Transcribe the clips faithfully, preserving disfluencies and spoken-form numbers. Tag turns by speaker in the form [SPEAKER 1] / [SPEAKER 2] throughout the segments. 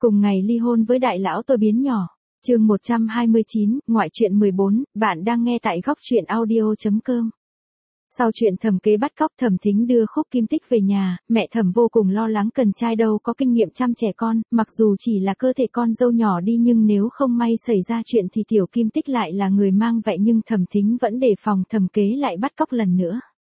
[SPEAKER 1] Cùng ngày ly hôn với đại lão tôi biến nhỏ. Chương một trăm hai mươi chín, ngoại truyện mười bốn, bạn đang nghe tại góc truyện audio chấm com. Sau chuyện Thẩm Kế bắt cóc, Thẩm Thính đưa Khúc Kim Tích về nhà, mẹ Thẩm vô cùng lo lắng, cần trai đâu có kinh nghiệm chăm trẻ con, mặc dù chỉ là cơ thể con dâu nhỏ đi nhưng nếu không may xảy ra chuyện thì tiểu Kim Tích lại là người mang vậy, nhưng Thẩm Thính vẫn đề phòng Thẩm Kế lại bắt cóc lần nữa.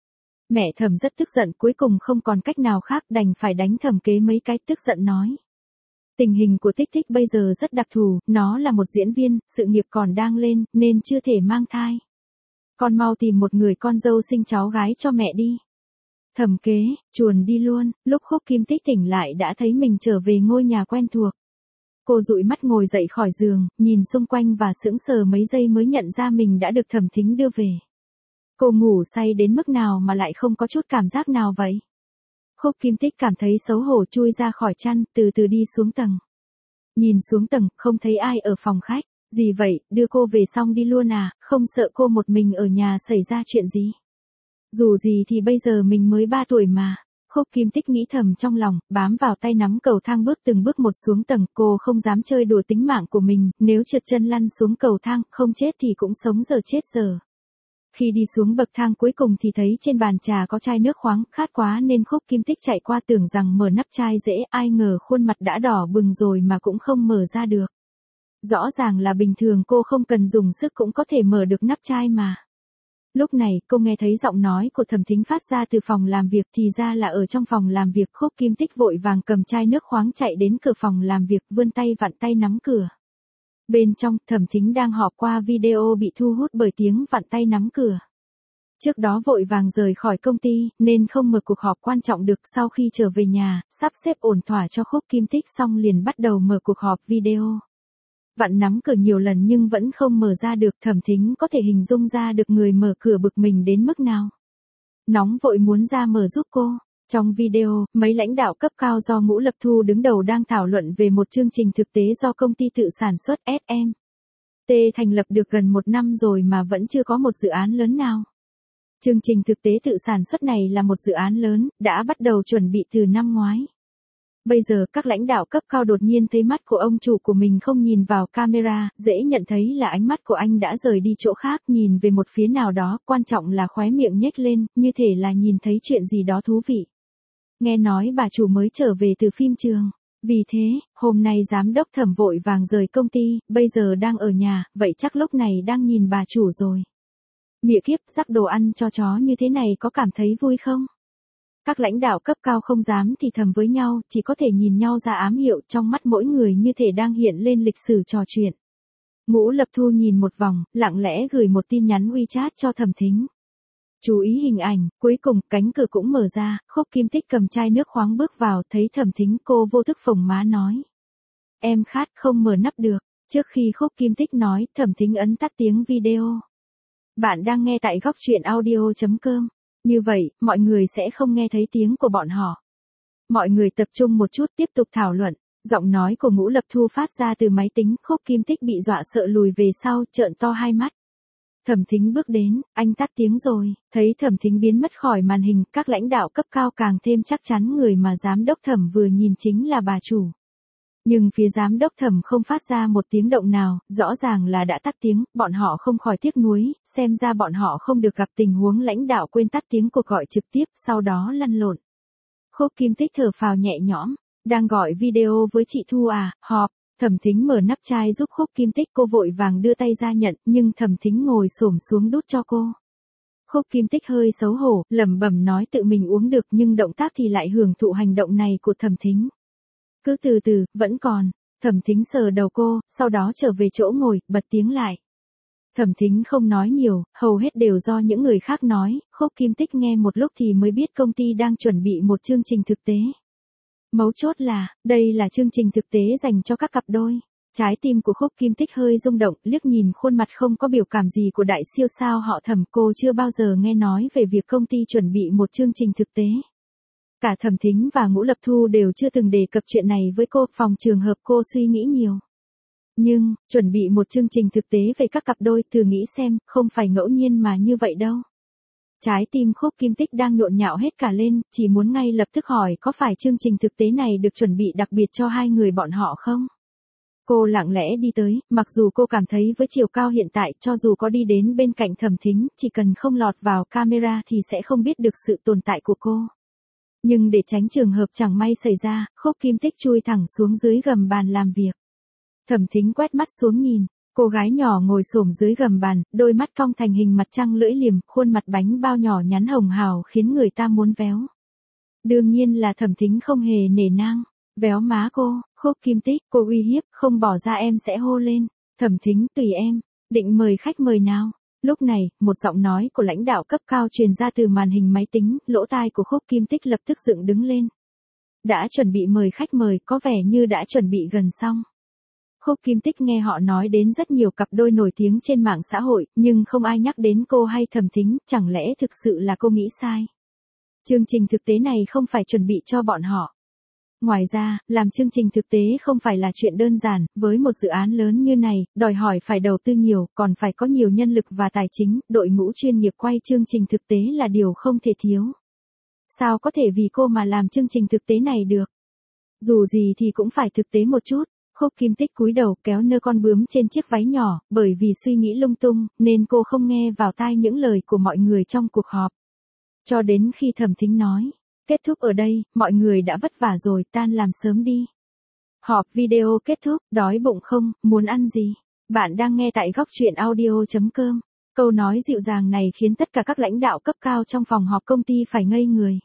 [SPEAKER 1] Mẹ Thẩm rất tức giận, cuối cùng không còn cách nào khác đành phải đánh Thẩm Kế mấy cái, tức giận nói. Tình hình của Tích Tích bây giờ rất đặc thù, nó là một diễn viên, sự nghiệp còn đang lên, nên chưa thể mang thai. Con mau tìm một người con dâu sinh cháu gái cho mẹ đi. Thẩm Kế, chuồn đi luôn, lúc Khúc Kim Tích tỉnh lại đã thấy mình trở về ngôi nhà quen thuộc. Cô dụi mắt ngồi dậy khỏi giường, nhìn xung quanh và sững sờ mấy giây mới nhận ra mình đã được Thẩm Thính đưa về. Cô ngủ say đến mức nào mà lại không có chút cảm giác nào vậy? Khúc Kim Tích cảm thấy xấu hổ chui ra khỏi chăn, từ từ đi xuống tầng. Nhìn xuống tầng, không thấy ai ở phòng khách. Gì vậy, đưa cô về xong đi luôn à, không sợ cô một mình ở nhà xảy ra chuyện gì? Dù gì thì bây giờ mình mới ba tuổi mà. Khúc Kim Tích nghĩ thầm trong lòng, bám vào tay nắm cầu thang bước từng bước một xuống tầng, cô không dám chơi đùa tính mạng của mình, nếu trượt chân lăn xuống cầu thang, không chết thì cũng sống giờ chết giờ. Khi đi xuống bậc thang cuối cùng thì thấy trên bàn trà có chai nước khoáng, khát quá nên Khúc Kim Tích chạy qua tưởng rằng mở nắp chai dễ, ai ngờ khuôn mặt đã đỏ bừng rồi mà cũng không mở ra được. Rõ ràng là bình thường cô không cần dùng sức cũng có thể mở được nắp chai mà. Lúc này cô nghe thấy giọng nói của Thẩm Thính phát ra từ phòng làm việc, thì ra là ở trong phòng làm việc. Khúc Kim Tích vội vàng cầm chai nước khoáng chạy đến cửa phòng làm việc, vươn tay vặn tay nắm cửa. Bên trong, Thẩm Thính đang họp qua video bị thu hút bởi tiếng vặn tay nắm cửa. Trước đó vội vàng rời khỏi công ty, nên không mở cuộc họp quan trọng được. Sau khi trở về nhà, sắp xếp ổn thỏa cho Khúc Kim Tích xong liền bắt đầu mở cuộc họp video. Vặn nắm cửa nhiều lần nhưng vẫn không mở ra được, Thẩm Thính có thể hình dung ra được người mở cửa bực mình đến mức nào. Nóng vội muốn ra mở giúp cô. Trong video, mấy lãnh đạo cấp cao do Ngũ Lập Thu đứng đầu đang thảo luận về một chương trình thực tế do công ty tự sản xuất ét em tê thành lập được gần một năm rồi mà vẫn chưa có một dự án lớn nào. Chương trình thực tế tự sản xuất này là một dự án lớn, đã bắt đầu chuẩn bị từ năm ngoái. Bây giờ các lãnh đạo cấp cao đột nhiên thấy mắt của ông chủ của mình không nhìn vào camera, dễ nhận thấy là ánh mắt của anh đã rời đi chỗ khác, nhìn về một phía nào đó, quan trọng là khóe miệng nhếch lên, như thể là nhìn thấy chuyện gì đó thú vị. Nghe nói bà chủ mới trở về từ phim trường. Vì thế, hôm nay giám đốc Thẩm vội vàng rời công ty, bây giờ đang ở nhà, vậy chắc lúc này đang nhìn bà chủ rồi. Mịa kiếp, rắc đồ ăn cho chó như thế này có cảm thấy vui không? Các lãnh đạo cấp cao không dám thì thầm với nhau, chỉ có thể nhìn nhau ra ám hiệu, trong mắt mỗi người như thể đang hiện lên lịch sử trò chuyện. Ngũ Lập Thu nhìn một vòng, lặng lẽ gửi một tin nhắn WeChat cho Thẩm Thính. Chú ý hình ảnh, cuối cùng cánh cửa cũng mở ra, Khúc Kim Tích cầm chai nước khoáng bước vào, thấy Thẩm Thính, cô vô thức phồng má nói. Em khát, không mở nắp được. Trước khi Khúc Kim Tích nói, Thẩm Thính ấn tắt tiếng video. Bạn đang nghe tại góc truyện audio chấm com. Như vậy, mọi người sẽ không nghe thấy tiếng của bọn họ. Mọi người tập trung một chút tiếp tục thảo luận. Giọng nói của Ngũ Lập Thu phát ra từ máy tính, Khúc Kim Tích bị dọa sợ lùi về sau, trợn to hai mắt. Thẩm Thính bước đến, anh tắt tiếng rồi, thấy Thẩm Thính biến mất khỏi màn hình, các lãnh đạo cấp cao càng thêm chắc chắn người mà giám đốc Thẩm vừa nhìn chính là bà chủ. Nhưng phía giám đốc Thẩm không phát ra một tiếng động nào, rõ ràng là đã tắt tiếng, bọn họ không khỏi tiếc nuối, xem ra bọn họ không được gặp tình huống lãnh đạo quên tắt tiếng cuộc gọi trực tiếp, sau đó lăn lộn. Khúc Kim Tích thở phào nhẹ nhõm, đang gọi video với chị Thu à, họp. Thẩm Thính mở nắp chai giúp Khúc Kim Tích, cô vội vàng đưa tay ra nhận, nhưng Thẩm Thính ngồi xổm xuống đút cho cô. Khúc Kim Tích hơi xấu hổ, lẩm bẩm nói tự mình uống được nhưng động tác thì lại hưởng thụ hành động này của Thẩm Thính. Cứ từ từ, vẫn còn. Thẩm Thính sờ đầu cô, sau đó trở về chỗ ngồi, bật tiếng lại. Thẩm Thính không nói nhiều, hầu hết đều do những người khác nói, Khúc Kim Tích nghe một lúc thì mới biết công ty đang chuẩn bị một chương trình thực tế. Mấu chốt là, đây là chương trình thực tế dành cho các cặp đôi. Trái tim của Khúc Kim Tích hơi rung động, liếc nhìn khuôn mặt không có biểu cảm gì của đại siêu sao họ Thẩm, cô chưa bao giờ nghe nói về việc công ty chuẩn bị một chương trình thực tế. Cả Thẩm Thính và Ngũ Lập Thu đều chưa từng đề cập chuyện này với cô, phòng trường hợp cô suy nghĩ nhiều. Nhưng, chuẩn bị một chương trình thực tế về các cặp đôi, thử nghĩ xem, không phải ngẫu nhiên mà như vậy đâu. Trái tim Khúc Kim Tích đang nhộn nhạo hết cả lên, chỉ muốn ngay lập tức hỏi có phải chương trình thực tế này được chuẩn bị đặc biệt cho hai người bọn họ không? Cô lặng lẽ đi tới, mặc dù cô cảm thấy với chiều cao hiện tại, cho dù có đi đến bên cạnh Thẩm Thính, chỉ cần không lọt vào camera thì sẽ không biết được sự tồn tại của cô. Nhưng để tránh trường hợp chẳng may xảy ra, Khúc Kim Tích chui thẳng xuống dưới gầm bàn làm việc. Thẩm Thính quét mắt xuống nhìn, cô gái nhỏ ngồi xổm dưới gầm bàn, đôi mắt cong thành hình mặt trăng lưỡi liềm, khuôn mặt bánh bao nhỏ nhắn hồng hào khiến người ta muốn véo. Đương nhiên là Thẩm Thính không hề nể nang. Véo má cô, Khúc Kim Tích, cô uy hiếp, không bỏ ra em sẽ hô lên. Thẩm Thính, tùy em, định mời khách mời nào. Lúc này, một giọng nói của lãnh đạo cấp cao truyền ra từ màn hình máy tính, lỗ tai của Khúc Kim Tích lập tức dựng đứng lên. Đã chuẩn bị mời khách mời, có vẻ như đã chuẩn bị gần xong. Khúc Kim Tích nghe họ nói đến rất nhiều cặp đôi nổi tiếng trên mạng xã hội, nhưng không ai nhắc đến cô hay Thẩm Thính, chẳng lẽ thực sự là cô nghĩ sai. Chương trình thực tế này không phải chuẩn bị cho bọn họ. Ngoài ra, làm chương trình thực tế không phải là chuyện đơn giản, với một dự án lớn như này, đòi hỏi phải đầu tư nhiều, còn phải có nhiều nhân lực và tài chính, đội ngũ chuyên nghiệp quay chương trình thực tế là điều không thể thiếu. Sao có thể vì cô mà làm chương trình thực tế này được? Dù gì thì cũng phải thực tế một chút. Khúc Kim Tích cúi đầu kéo nơ con bướm trên chiếc váy nhỏ, bởi vì suy nghĩ lung tung, nên cô không nghe vào tai những lời của mọi người trong cuộc họp. Cho đến khi Thẩm Thính nói, kết thúc ở đây, mọi người đã vất vả rồi, tan làm sớm đi. Họp video kết thúc, đói bụng không, muốn ăn gì? Bạn đang nghe tại góc truyện audio chấm com. Câu nói dịu dàng này khiến tất cả các lãnh đạo cấp cao trong phòng họp công ty phải ngây người.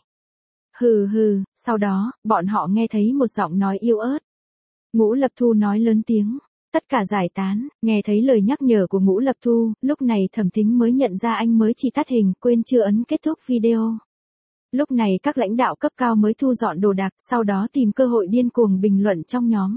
[SPEAKER 1] Hừ hừ, sau đó, bọn họ nghe thấy một giọng nói yếu ớt. Ngũ Lập Thu nói lớn tiếng. Tất cả giải tán, nghe thấy lời nhắc nhở của Ngũ Lập Thu, lúc này Thẩm Thính mới nhận ra anh mới chỉ tắt hình, quên chưa ấn kết thúc video. Lúc này các lãnh đạo cấp cao mới thu dọn đồ đạc, sau đó tìm cơ hội điên cuồng bình luận trong nhóm.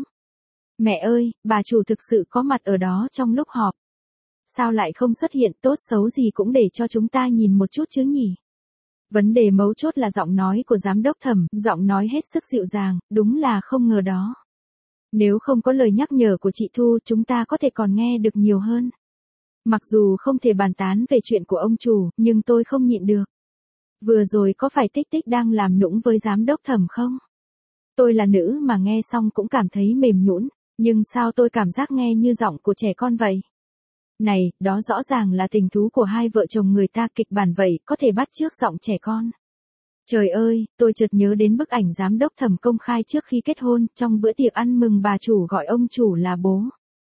[SPEAKER 1] Mẹ ơi, bà chủ thực sự có mặt ở đó trong lúc họp. Sao lại không xuất hiện, tốt xấu gì cũng để cho chúng ta nhìn một chút chứ nhỉ? Vấn đề mấu chốt là giọng nói của giám đốc Thẩm, giọng nói hết sức dịu dàng, đúng là không ngờ đó. Nếu không có lời nhắc nhở của chị Thu, chúng ta có thể còn nghe được nhiều hơn. Mặc dù không thể bàn tán về chuyện của ông chủ, nhưng tôi không nhịn được. Vừa rồi có phải Tích Tích đang làm nũng với giám đốc Thẩm không? Tôi là nữ mà nghe xong cũng cảm thấy mềm nhũn, nhưng sao tôi cảm giác nghe như giọng của trẻ con vậy? Này, đó rõ ràng là tình thú của hai vợ chồng người ta, kịch bản vậy, có thể bắt chước giọng trẻ con. Trời ơi, tôi chợt nhớ đến bức ảnh giám đốc Thẩm công khai trước khi kết hôn, trong bữa tiệc ăn mừng bà chủ gọi ông chủ là bố.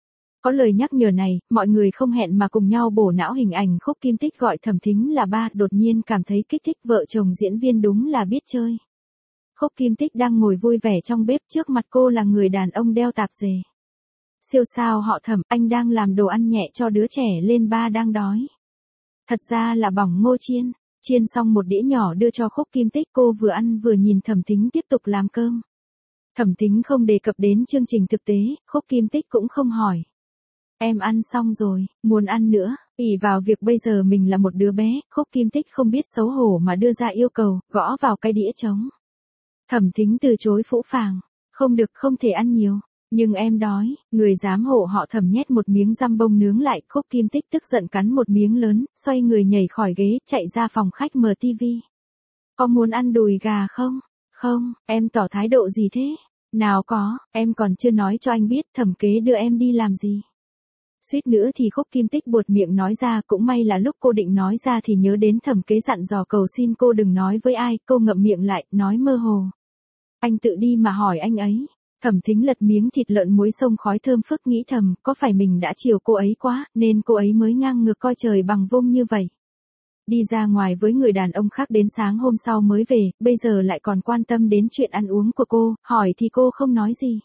[SPEAKER 1] Có lời nhắc nhở này, mọi người không hẹn mà cùng nhau bổ não hình ảnh Khúc Kim Tích gọi Thẩm Thính là ba, đột nhiên cảm thấy kích thích, vợ chồng diễn viên đúng là biết chơi. Khúc Kim Tích đang ngồi vui vẻ trong bếp, trước mặt cô là người đàn ông đeo tạp dề. Siêu sao họ Thẩm, anh đang làm đồ ăn nhẹ cho đứa trẻ lên, ba đang đói. Thật ra là bỏng ngô chiên. Chiên xong một đĩa nhỏ đưa cho Khúc Kim Tích, cô vừa ăn vừa nhìn Thẩm Thính tiếp tục làm cơm. Thẩm Thính không đề cập đến chương trình thực tế, Khúc Kim Tích cũng không hỏi. Em ăn xong rồi, muốn ăn nữa, ỷ vào việc bây giờ mình là một đứa bé, Khúc Kim Tích không biết xấu hổ mà đưa ra yêu cầu, gõ vào cái đĩa trống. Thẩm Thính từ chối phũ phàng, không được, không thể ăn nhiều. Nhưng em đói, người dám hộ họ Thẩm nhét một miếng dăm bông nướng lại, Khúc Kim Tích tức giận cắn một miếng lớn, xoay người nhảy khỏi ghế, chạy ra phòng khách mở tivi. Có muốn ăn đùi gà không? Không, em tỏ thái độ gì thế? Nào có, em còn chưa nói cho anh biết Thẩm kế đưa em đi làm gì. Suýt nữa thì Khúc Kim Tích buột miệng nói ra, cũng may là lúc cô định nói ra thì nhớ đến Thẩm kế dặn dò cầu xin cô đừng nói với ai, cô ngậm miệng lại, nói mơ hồ. Anh tự đi mà hỏi anh ấy. Thẩm Thính lật miếng thịt lợn muối xông khói thơm phức, nghĩ thầm, có phải mình đã chiều cô ấy quá, nên cô ấy mới ngang ngược coi trời bằng vung như vậy. Đi ra ngoài với người đàn ông khác đến sáng hôm sau mới về, bây giờ lại còn quan tâm đến chuyện ăn uống của cô, hỏi thì cô không nói gì.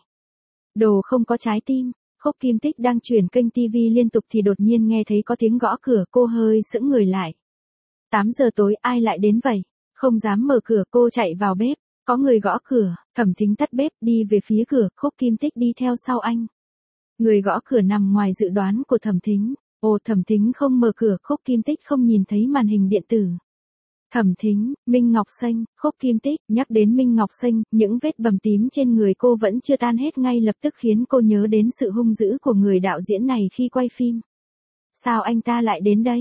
[SPEAKER 1] Đồ không có trái tim. Khúc Kim Tích đang chuyển kênh tivi liên tục thì đột nhiên nghe thấy có tiếng gõ cửa, cô hơi sững người lại. tám giờ tối, ai lại đến vậy? Không dám mở cửa, cô chạy vào bếp. Có người gõ cửa, Thẩm Thính tắt bếp đi về phía cửa, Khúc Kim Tích đi theo sau anh. Người gõ cửa nằm ngoài dự đoán của Thẩm Thính. Ồ, Thẩm Thính không mở cửa, Khúc Kim Tích không nhìn thấy màn hình điện tử. Thẩm Thính, Minh Ngọc Xanh, Khúc Kim Tích, nhắc đến Minh Ngọc Xanh, những vết bầm tím trên người cô vẫn chưa tan hết, ngay lập tức khiến cô nhớ đến sự hung dữ của người đạo diễn này khi quay phim. Sao anh ta lại đến đây?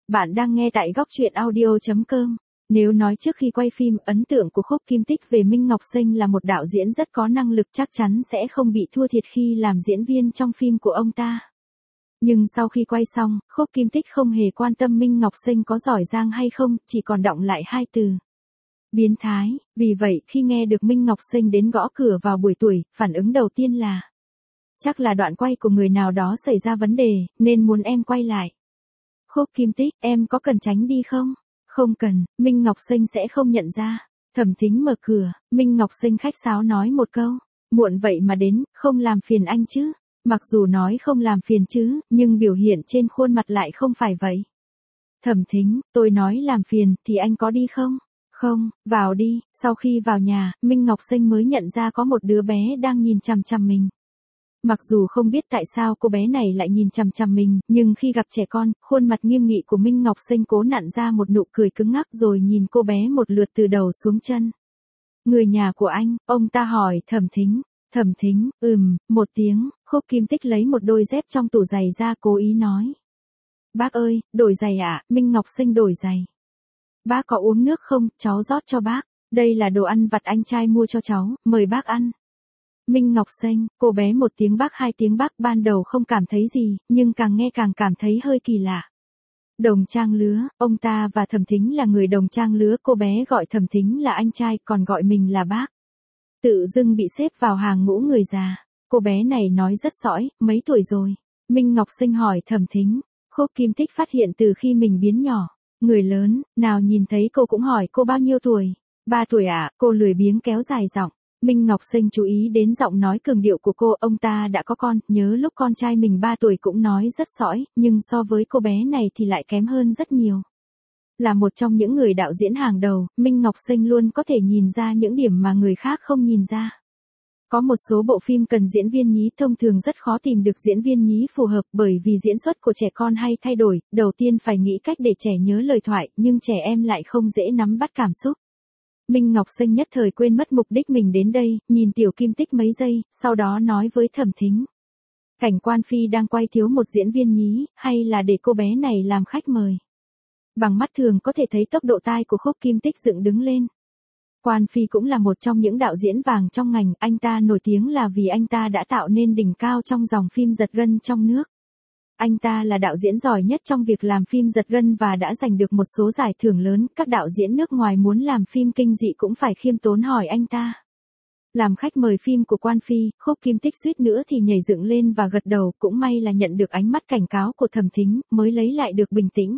[SPEAKER 1] Bạn đang nghe tại góc truyện audio chấm com. Nếu nói trước khi quay phim, ấn tượng của Khúc Kim Tích về Minh Ngọc Sinh là một đạo diễn rất có năng lực, chắc chắn sẽ không bị thua thiệt khi làm diễn viên trong phim của ông ta. Nhưng sau khi quay xong, Khúc Kim Tích không hề quan tâm Minh Ngọc Sinh có giỏi giang hay không, chỉ còn đọng lại hai từ: biến thái. Vì vậy, khi nghe được Minh Ngọc Sinh đến gõ cửa vào buổi tuổi, phản ứng đầu tiên là: chắc là đoạn quay của người nào đó xảy ra vấn đề, nên muốn em quay lại. Khúc Kim Tích, em có cần tránh đi không? Không cần, Minh Ngọc Sinh sẽ không nhận ra. Thẩm Thính mở cửa, Minh Ngọc Sinh khách sáo nói một câu: muộn vậy mà đến, không làm phiền anh chứ? Mặc dù nói không làm phiền chứ, nhưng biểu hiện trên khuôn mặt lại không phải vậy. Thẩm Thính, tôi nói làm phiền, thì anh có đi không? Không, vào đi. Sau khi vào nhà, Minh Ngọc Sinh mới nhận ra có một đứa bé đang nhìn chằm chằm mình. Mặc dù không biết tại sao cô bé này lại nhìn chằm chằm mình, nhưng khi gặp trẻ con, khuôn mặt nghiêm nghị của Minh Ngọc Sinh cố nặn ra một nụ cười cứng ngắc rồi nhìn cô bé một lượt từ đầu xuống chân. Người nhà của anh, ông ta hỏi Thẩm Thính. Thẩm Thính, ừm, một tiếng. Khúc Kim Tích lấy một đôi dép trong tủ giày ra cố ý nói: bác ơi, đổi giày ạ. Minh Ngọc Sinh đổi giày. Bác có uống nước không, cháu rót cho bác. Đây là đồ ăn vặt anh trai mua cho cháu, mời bác ăn. Minh Ngọc Sinh, cô bé một tiếng bác hai tiếng bác ban đầu không cảm thấy gì, nhưng càng nghe càng cảm thấy hơi kỳ lạ. Đồng trang lứa, ông ta và Thẩm Thính là người đồng trang lứa, cô bé gọi Thẩm Thính là anh trai, còn gọi mình là bác. Tự dưng bị xếp vào hàng ngũ người già. Cô bé này nói rất sõi, mấy tuổi rồi? Minh Ngọc Sinh hỏi Thẩm Thính. Khúc Kim Tích phát hiện từ khi mình biến nhỏ, người lớn, nào nhìn thấy cô cũng hỏi cô bao nhiêu tuổi. Ba tuổi ạ, à? Cô lười biếng kéo dài giọng. Minh Ngọc Sinh chú ý đến giọng nói cường điệu của cô, ông ta đã có con, nhớ lúc con trai mình ba tuổi cũng nói rất sõi, nhưng so với cô bé này thì lại kém hơn rất nhiều. Là một trong những người đạo diễn hàng đầu, Minh Ngọc Sinh luôn có thể nhìn ra những điểm mà người khác không nhìn ra. Có một số bộ phim cần diễn viên nhí thông thường rất khó tìm được diễn viên nhí phù hợp, bởi vì diễn xuất của trẻ con hay thay đổi, đầu tiên phải nghĩ cách để trẻ nhớ lời thoại, nhưng trẻ em lại không dễ nắm bắt cảm xúc. Minh Ngọc Sinh nhất thời quên mất mục đích mình đến đây, nhìn Tiểu Kim Tích mấy giây, sau đó nói với Thẩm Thính. Cảnh Quan Phi đang quay thiếu một diễn viên nhí, hay là để cô bé này làm khách mời? Bằng mắt thường có thể thấy tốc độ tai của Khúc Kim Tích dựng đứng lên. Quan Phi cũng là một trong những đạo diễn vàng trong ngành, anh ta nổi tiếng là vì anh ta đã tạo nên đỉnh cao trong dòng phim giật gân trong nước. Anh ta là đạo diễn giỏi nhất trong việc làm phim giật gân và đã giành được một số giải thưởng lớn, các đạo diễn nước ngoài muốn làm phim kinh dị cũng phải khiêm tốn hỏi anh ta. Làm khách mời phim của Quan Phi, Khúc Kim Tích suýt nữa thì nhảy dựng lên và gật đầu, cũng may là nhận được ánh mắt cảnh cáo của Thẩm Thính, mới lấy lại được bình tĩnh.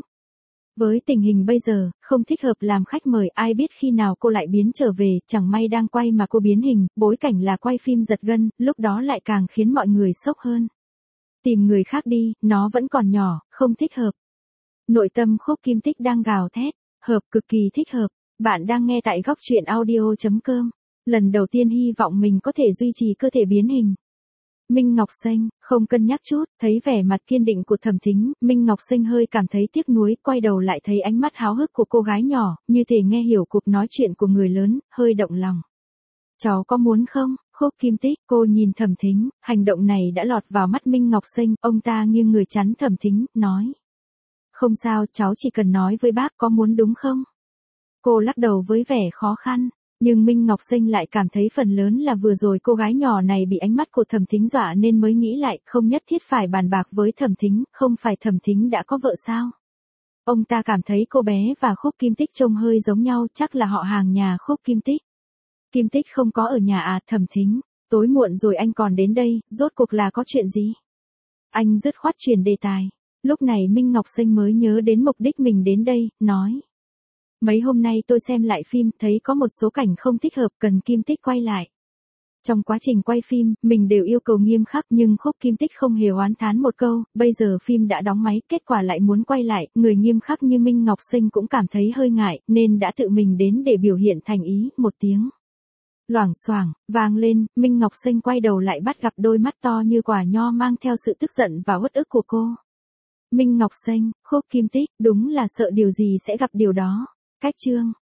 [SPEAKER 1] Với tình hình bây giờ, không thích hợp làm khách mời, ai biết khi nào cô lại biến trở về, chẳng may đang quay mà cô biến hình, bối cảnh là quay phim giật gân, lúc đó lại càng khiến mọi người sốc hơn. Tìm người khác đi, nó vẫn còn nhỏ, không thích hợp. Nội tâm Khúc Kim Tích đang gào thét, hợp, cực kỳ thích hợp. Bạn đang nghe tại góc truyện audio chấm com. Lần đầu tiên hy vọng mình có thể duy trì cơ thể biến hình. Minh Ngọc Sinh, không cân nhắc chút, thấy vẻ mặt kiên định của Thẩm Thính, Minh Ngọc Sinh hơi cảm thấy tiếc nuối, quay đầu lại thấy ánh mắt háo hức của cô gái nhỏ, như thể nghe hiểu cuộc nói chuyện của người lớn, hơi động lòng. Cháu có muốn không? Khúc Kim Tích, cô nhìn Thẩm Thính, hành động này đã lọt vào mắt Minh Ngọc Sinh, ông ta nghiêng người chắn Thẩm Thính, nói. Không sao, cháu chỉ cần nói với bác có muốn đúng không? Cô lắc đầu với vẻ khó khăn, nhưng Minh Ngọc Sinh lại cảm thấy phần lớn là vừa rồi cô gái nhỏ này bị ánh mắt của Thẩm Thính dọa nên mới nghĩ lại, không nhất thiết phải bàn bạc với Thẩm Thính, không phải Thẩm Thính đã có vợ sao? Ông ta cảm thấy cô bé và Khúc Kim Tích trông hơi giống nhau, chắc là họ hàng nhà Khúc Kim Tích. Kim Tích không có ở nhà à? Thẩm Thính, tối muộn rồi anh còn đến đây, rốt cuộc là có chuyện gì? Anh dứt khoát chuyển đề tài. Lúc này Minh Ngọc Sinh mới nhớ đến mục đích mình đến đây, nói. Mấy hôm nay tôi xem lại phim, thấy có một số cảnh không thích hợp, cần Kim Tích quay lại. Trong quá trình quay phim, mình đều yêu cầu nghiêm khắc nhưng Khúc Kim Tích không hề oán thán một câu, bây giờ phim đã đóng máy, kết quả lại muốn quay lại, người nghiêm khắc như Minh Ngọc Sinh cũng cảm thấy hơi ngại, nên đã tự mình đến để biểu hiện thành ý, một tiếng. Loảng xoảng, vang lên, Minh Ngọc Sinh quay đầu lại bắt gặp đôi mắt to như quả nho mang theo sự tức giận và uất ức của cô. Minh Ngọc Sinh, Khúc Kim Tích, đúng là sợ điều gì sẽ gặp điều đó. Cách chương